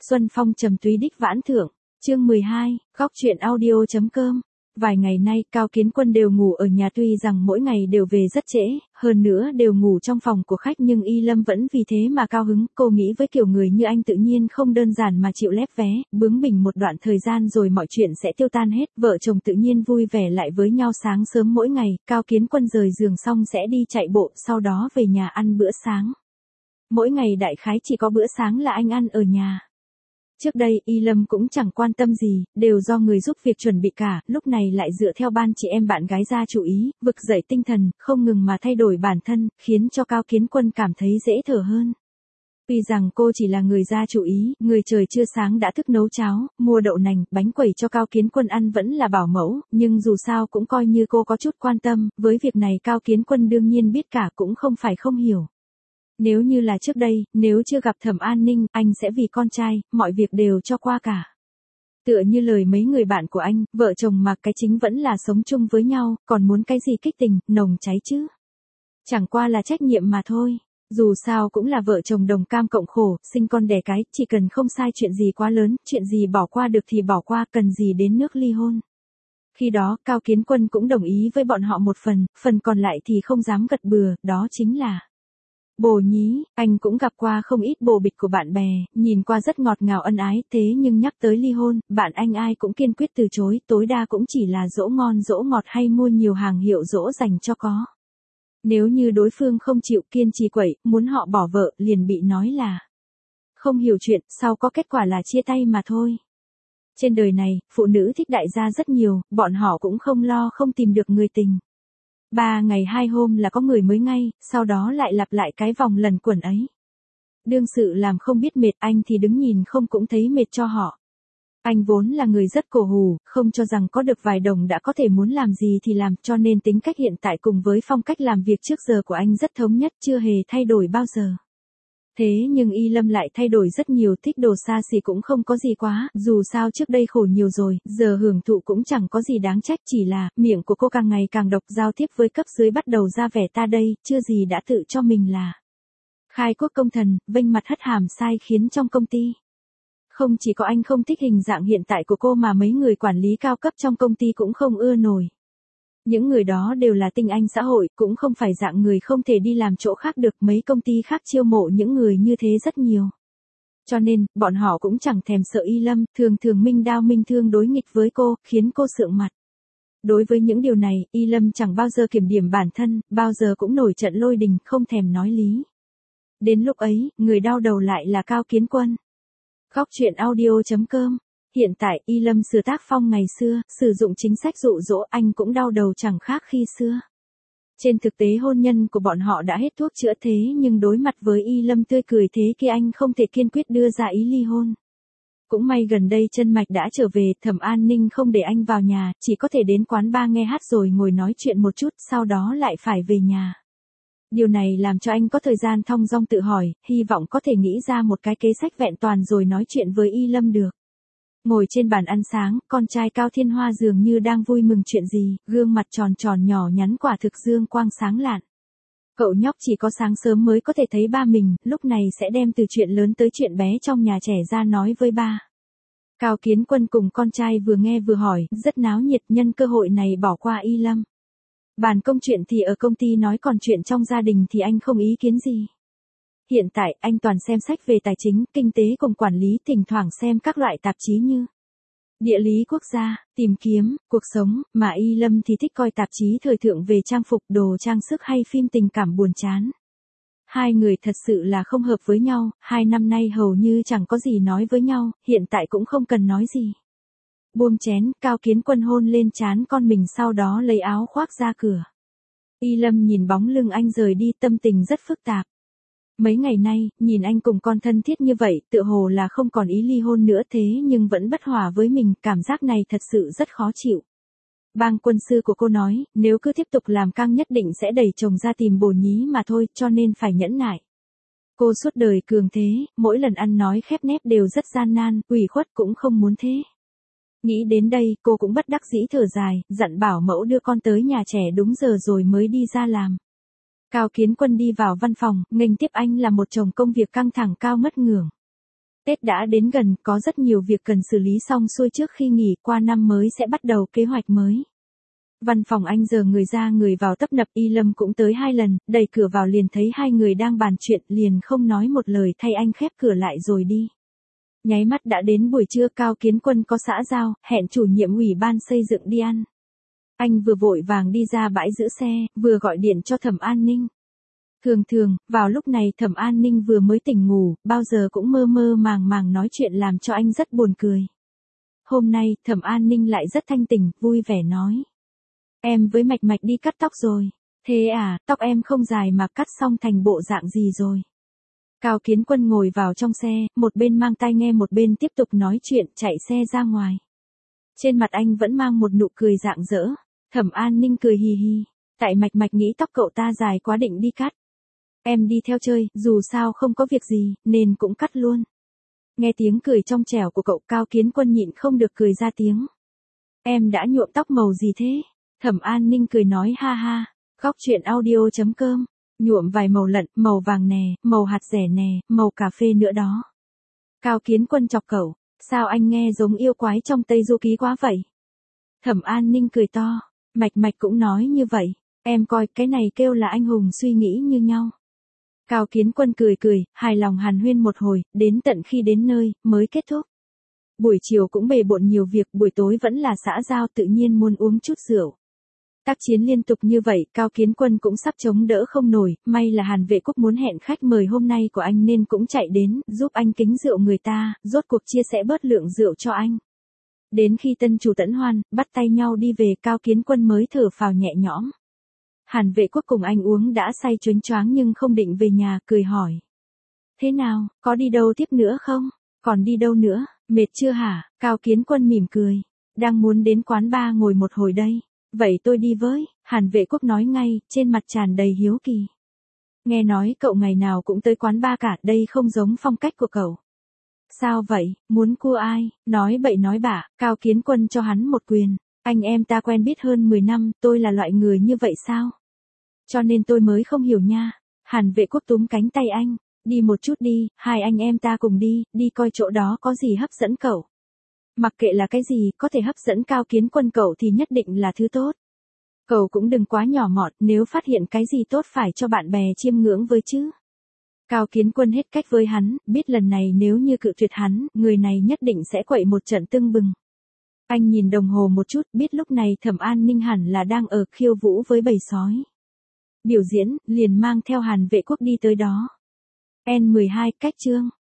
Xuân phong trầm túy đích vãn thượng, chương 12, góc truyện audio.com. Vài ngày nay, Cao Kiến Quân đều ngủ ở nhà, tuy rằng mỗi ngày đều về rất trễ, hơn nữa đều ngủ trong phòng của khách, nhưng Y Lâm vẫn vì thế mà cao hứng. Cô nghĩ với kiểu người như anh tự nhiên không đơn giản mà chịu lép vé, bướng bỉnh một đoạn thời gian rồi mọi chuyện sẽ tiêu tan hết. Vợ chồng tự nhiên vui vẻ lại với nhau sáng sớm mỗi ngày. Cao Kiến Quân rời giường xong sẽ đi chạy bộ, sau đó về nhà ăn bữa sáng. Mỗi ngày đại khái chỉ có bữa sáng là anh ăn ở nhà. Trước đây, Y Lâm cũng chẳng quan tâm gì, đều do người giúp việc chuẩn bị cả, lúc này lại dựa theo ban chị em bạn gái ra chủ ý, vực dậy tinh thần, không ngừng mà thay đổi bản thân, khiến cho Cao Kiến Quân cảm thấy dễ thở hơn. Tuy rằng cô chỉ là người ra chủ ý, người trời chưa sáng đã thức nấu cháo, mua đậu nành, bánh quẩy cho Cao Kiến Quân ăn vẫn là bảo mẫu, nhưng dù sao cũng coi như cô có chút quan tâm, với việc này Cao Kiến Quân đương nhiên biết cả, cũng không phải không hiểu. Nếu như là trước đây, nếu chưa gặp Thẩm An Ninh, anh sẽ vì con trai, mọi việc đều cho qua cả. Tựa như lời mấy người bạn của anh, vợ chồng mà cái chính vẫn là sống chung với nhau, còn muốn cái gì kích tình, nồng cháy chứ. Chẳng qua là trách nhiệm mà thôi. Dù sao cũng là vợ chồng đồng cam cộng khổ, sinh con đẻ cái, chỉ cần không sai chuyện gì quá lớn, chuyện gì bỏ qua được thì bỏ qua, cần gì đến nước ly hôn. Khi đó, Cao Kiến Quân cũng đồng ý với bọn họ một phần còn lại thì không dám gật bừa, đó chính là bồ nhí. Anh cũng gặp qua không ít bồ bịch của bạn bè, nhìn qua rất ngọt ngào ân ái, thế nhưng nhắc tới ly hôn, bạn anh ai cũng kiên quyết từ chối, tối đa cũng chỉ là dỗ ngon dỗ ngọt hay mua nhiều hàng hiệu dỗ dành cho có. Nếu như đối phương không chịu kiên trì quậy, muốn họ bỏ vợ, liền bị nói là không hiểu chuyện, sau có kết quả là chia tay mà thôi. Trên đời này, phụ nữ thích đại gia rất nhiều, bọn họ cũng không lo không tìm được người tình. 3 ngày 2 hôm là có người mới ngay, sau đó lại lặp lại cái vòng lần quẩn ấy. Đương sự làm không biết mệt, anh thì đứng nhìn không cũng thấy mệt cho họ. Anh vốn là người rất cổ hủ, không cho rằng có được vài đồng đã có thể muốn làm gì thì làm, cho nên tính cách hiện tại cùng với phong cách làm việc trước giờ của anh rất thống nhất, chưa hề thay đổi bao giờ. Thế nhưng Y Lâm lại thay đổi rất nhiều, thích đồ xa xỉ cũng không có gì quá, dù sao trước đây khổ nhiều rồi, giờ hưởng thụ cũng chẳng có gì đáng trách, chỉ là miệng của cô càng ngày càng độc, giao tiếp với cấp dưới bắt đầu ra vẻ ta đây, chưa gì đã tự cho mình là khai quốc công thần, vênh mặt hất hàm sai, khiến trong công ty. Không chỉ có anh không thích hình dạng hiện tại của cô mà mấy người quản lý cao cấp trong công ty cũng không ưa nổi. Những người đó đều là tinh anh xã hội, cũng không phải dạng người không thể đi làm chỗ khác được, mấy công ty khác chiêu mộ những người như thế rất nhiều. Cho nên, bọn họ cũng chẳng thèm sợ Y Lâm, thường thường minh đao minh thương đối nghịch với cô, khiến cô sượng mặt. Đối với những điều này, Y Lâm chẳng bao giờ kiểm điểm bản thân, bao giờ cũng nổi trận lôi đình, không thèm nói lý. Đến lúc ấy, người đau đầu lại là Cao Kiến Quân. Góc truyện audio.com. Hiện tại, Y Lâm sửa tác phong ngày xưa, sử dụng chính sách dụ dỗ, anh cũng đau đầu chẳng khác khi xưa. Trên thực tế hôn nhân của bọn họ đã hết thuốc chữa, thế nhưng đối mặt với Y Lâm tươi cười thế kia anh không thể kiên quyết đưa ra ý ly hôn. Cũng may gần đây Chân Mạch đã trở về, Thẩm An Ninh không để anh vào nhà, chỉ có thể đến quán bar nghe hát rồi ngồi nói chuyện một chút, sau đó lại phải về nhà. Điều này làm cho anh có thời gian thong dong tự hỏi, hy vọng có thể nghĩ ra một cái kế sách vẹn toàn rồi nói chuyện với Y Lâm được. Ngồi trên bàn ăn sáng, con trai Cao Thiên Hoa dường như đang vui mừng chuyện gì, gương mặt tròn tròn nhỏ nhắn quả thực dương quang sáng lạn. Cậu nhóc chỉ có sáng sớm mới có thể thấy ba mình, lúc này sẽ đem từ chuyện lớn tới chuyện bé trong nhà trẻ ra nói với ba. Cao Kiến Quân cùng con trai vừa nghe vừa hỏi, rất náo nhiệt, nhân cơ hội này bỏ qua Y Lâm. Bàn công chuyện thì ở công ty nói, còn chuyện trong gia đình thì anh không ý kiến gì. Hiện tại, anh toàn xem sách về tài chính, kinh tế cùng quản lý, thỉnh thoảng xem các loại tạp chí như Địa lý quốc gia, Tìm kiếm, Cuộc sống, mà Y Lâm thì thích coi tạp chí thời thượng về trang phục, đồ trang sức hay phim tình cảm buồn chán. Hai người thật sự là không hợp với nhau, 2 năm nay hầu như chẳng có gì nói với nhau, hiện tại cũng không cần nói gì. Buông chén, Cao Kiến Quân hôn lên trán con mình, sau đó lấy áo khoác ra cửa. Y Lâm nhìn bóng lưng anh rời đi, tâm tình rất phức tạp. Mấy ngày nay, nhìn anh cùng con thân thiết như vậy, tựa hồ là không còn ý ly hôn nữa, thế nhưng vẫn bất hòa với mình, cảm giác này thật sự rất khó chịu. Bang quân sư của cô nói, nếu cứ tiếp tục làm căng nhất định sẽ đẩy chồng ra tìm bồ nhí mà thôi, cho nên phải nhẫn nại. Cô suốt đời cường thế, mỗi lần ăn nói khép nép đều rất gian nan, ủy khuất cũng không muốn thế. Nghĩ đến đây, cô cũng bất đắc dĩ thở dài, dặn bảo mẫu đưa con tới nhà trẻ đúng giờ rồi mới đi ra làm. Cao Kiến Quân đi vào văn phòng, nghênh tiếp anh là một chồng công việc căng thẳng cao mất ngưỡng. Tết đã đến gần, có rất nhiều việc cần xử lý xong xuôi trước khi nghỉ, qua năm mới sẽ bắt đầu kế hoạch mới. Văn phòng anh giờ người ra người vào tấp nập, Y Lâm cũng tới 2 lần, đẩy cửa vào liền thấy hai người đang bàn chuyện, liền không nói một lời thay anh khép cửa lại rồi đi. Nháy mắt đã đến buổi trưa, Cao Kiến Quân có xã giao, hẹn chủ nhiệm ủy ban xây dựng đi ăn. Anh vừa vội vàng đi ra bãi giữ xe, vừa gọi điện cho Thẩm An Ninh. Thường, vào lúc này Thẩm An Ninh vừa mới tỉnh ngủ, bao giờ cũng mơ mơ màng màng nói chuyện làm cho anh rất buồn cười. Hôm nay, Thẩm An Ninh lại rất thanh tỉnh, vui vẻ nói. Em với Mạch Mạch đi cắt tóc rồi. Thế à, tóc em không dài mà cắt xong thành bộ dạng gì rồi? Cao Kiến Quân ngồi vào trong xe, một bên mang tai nghe một bên tiếp tục nói chuyện, chạy xe ra ngoài. Trên mặt anh vẫn mang một nụ cười rạng rỡ. Thẩm An Ninh cười hì hì. Tại Mạch Mạch nghĩ tóc cậu ta dài quá định đi cắt. Em đi theo chơi, dù sao không có việc gì, nên cũng cắt luôn. Nghe tiếng cười trong trẻo của cậu, Cao Kiến Quân nhịn không được cười ra tiếng. Em đã nhuộm tóc màu gì thế? Thẩm An Ninh cười nói ha ha. Góc chuyện audio.com. Nhuộm vài màu lận, màu vàng nè, màu hạt dẻ nè, màu cà phê nữa đó. Cao Kiến Quân chọc cậu. Sao anh nghe giống yêu quái trong Tây Du Ký quá vậy? Thẩm An Ninh cười to. Mạch Mạch cũng nói như vậy. Em coi cái này kêu là anh hùng suy nghĩ như nhau. Cao Kiến Quân cười, hài lòng hàn huyên một hồi, đến tận khi đến nơi, mới kết thúc. Buổi chiều cũng bề bộn nhiều việc, buổi tối vẫn là xã giao, tự nhiên muốn uống chút rượu. Tác chiến liên tục như vậy, Cao Kiến Quân cũng sắp chống đỡ không nổi, may là Hàn Vệ Quốc muốn hẹn khách mời hôm nay của anh nên cũng chạy đến, giúp anh kính rượu người ta, rốt cuộc chia sẻ bớt lượng rượu cho anh. Đến khi tân chủ tẫn hoan, bắt tay nhau đi về, Cao Kiến Quân mới thở phào nhẹ nhõm. Hàn Vệ Quốc cùng anh uống đã say choáng choáng nhưng không định về nhà, cười hỏi. Thế nào, có đi đâu tiếp nữa không? Còn đi đâu nữa, mệt chưa hả? Cao Kiến Quân mỉm cười. Đang muốn đến quán bar ngồi một hồi đây. Vậy tôi đi với, Hàn Vệ Quốc nói ngay, trên mặt tràn đầy hiếu kỳ. Nghe nói cậu ngày nào cũng tới quán bar cả, đây không giống phong cách của cậu. Sao vậy, muốn cua ai? Nói bậy nói bạ, Cao Kiến Quân cho hắn một quyền. Anh em ta quen biết hơn 10 năm, tôi là loại người như vậy sao? Cho nên tôi mới không hiểu nha. Hàn Vệ Quốc túm cánh tay anh. Đi một chút đi, hai anh em ta cùng đi coi chỗ đó có gì hấp dẫn cậu. Mặc kệ là cái gì, có thể hấp dẫn Cao Kiến Quân cậu thì nhất định là thứ tốt. Cậu cũng đừng quá nhỏ mọn, nếu phát hiện cái gì tốt phải cho bạn bè chiêm ngưỡng với chứ. Cao Kiến Quân hết cách với hắn, biết lần này nếu như cự tuyệt hắn, người này nhất định sẽ quậy một trận tưng bừng. Anh nhìn đồng hồ một chút, biết lúc này Thẩm An Ninh hẳn là đang ở khiêu vũ với bầy sói. Biểu diễn, liền mang theo Hàn Vệ Quốc đi tới đó. N12 cách chương.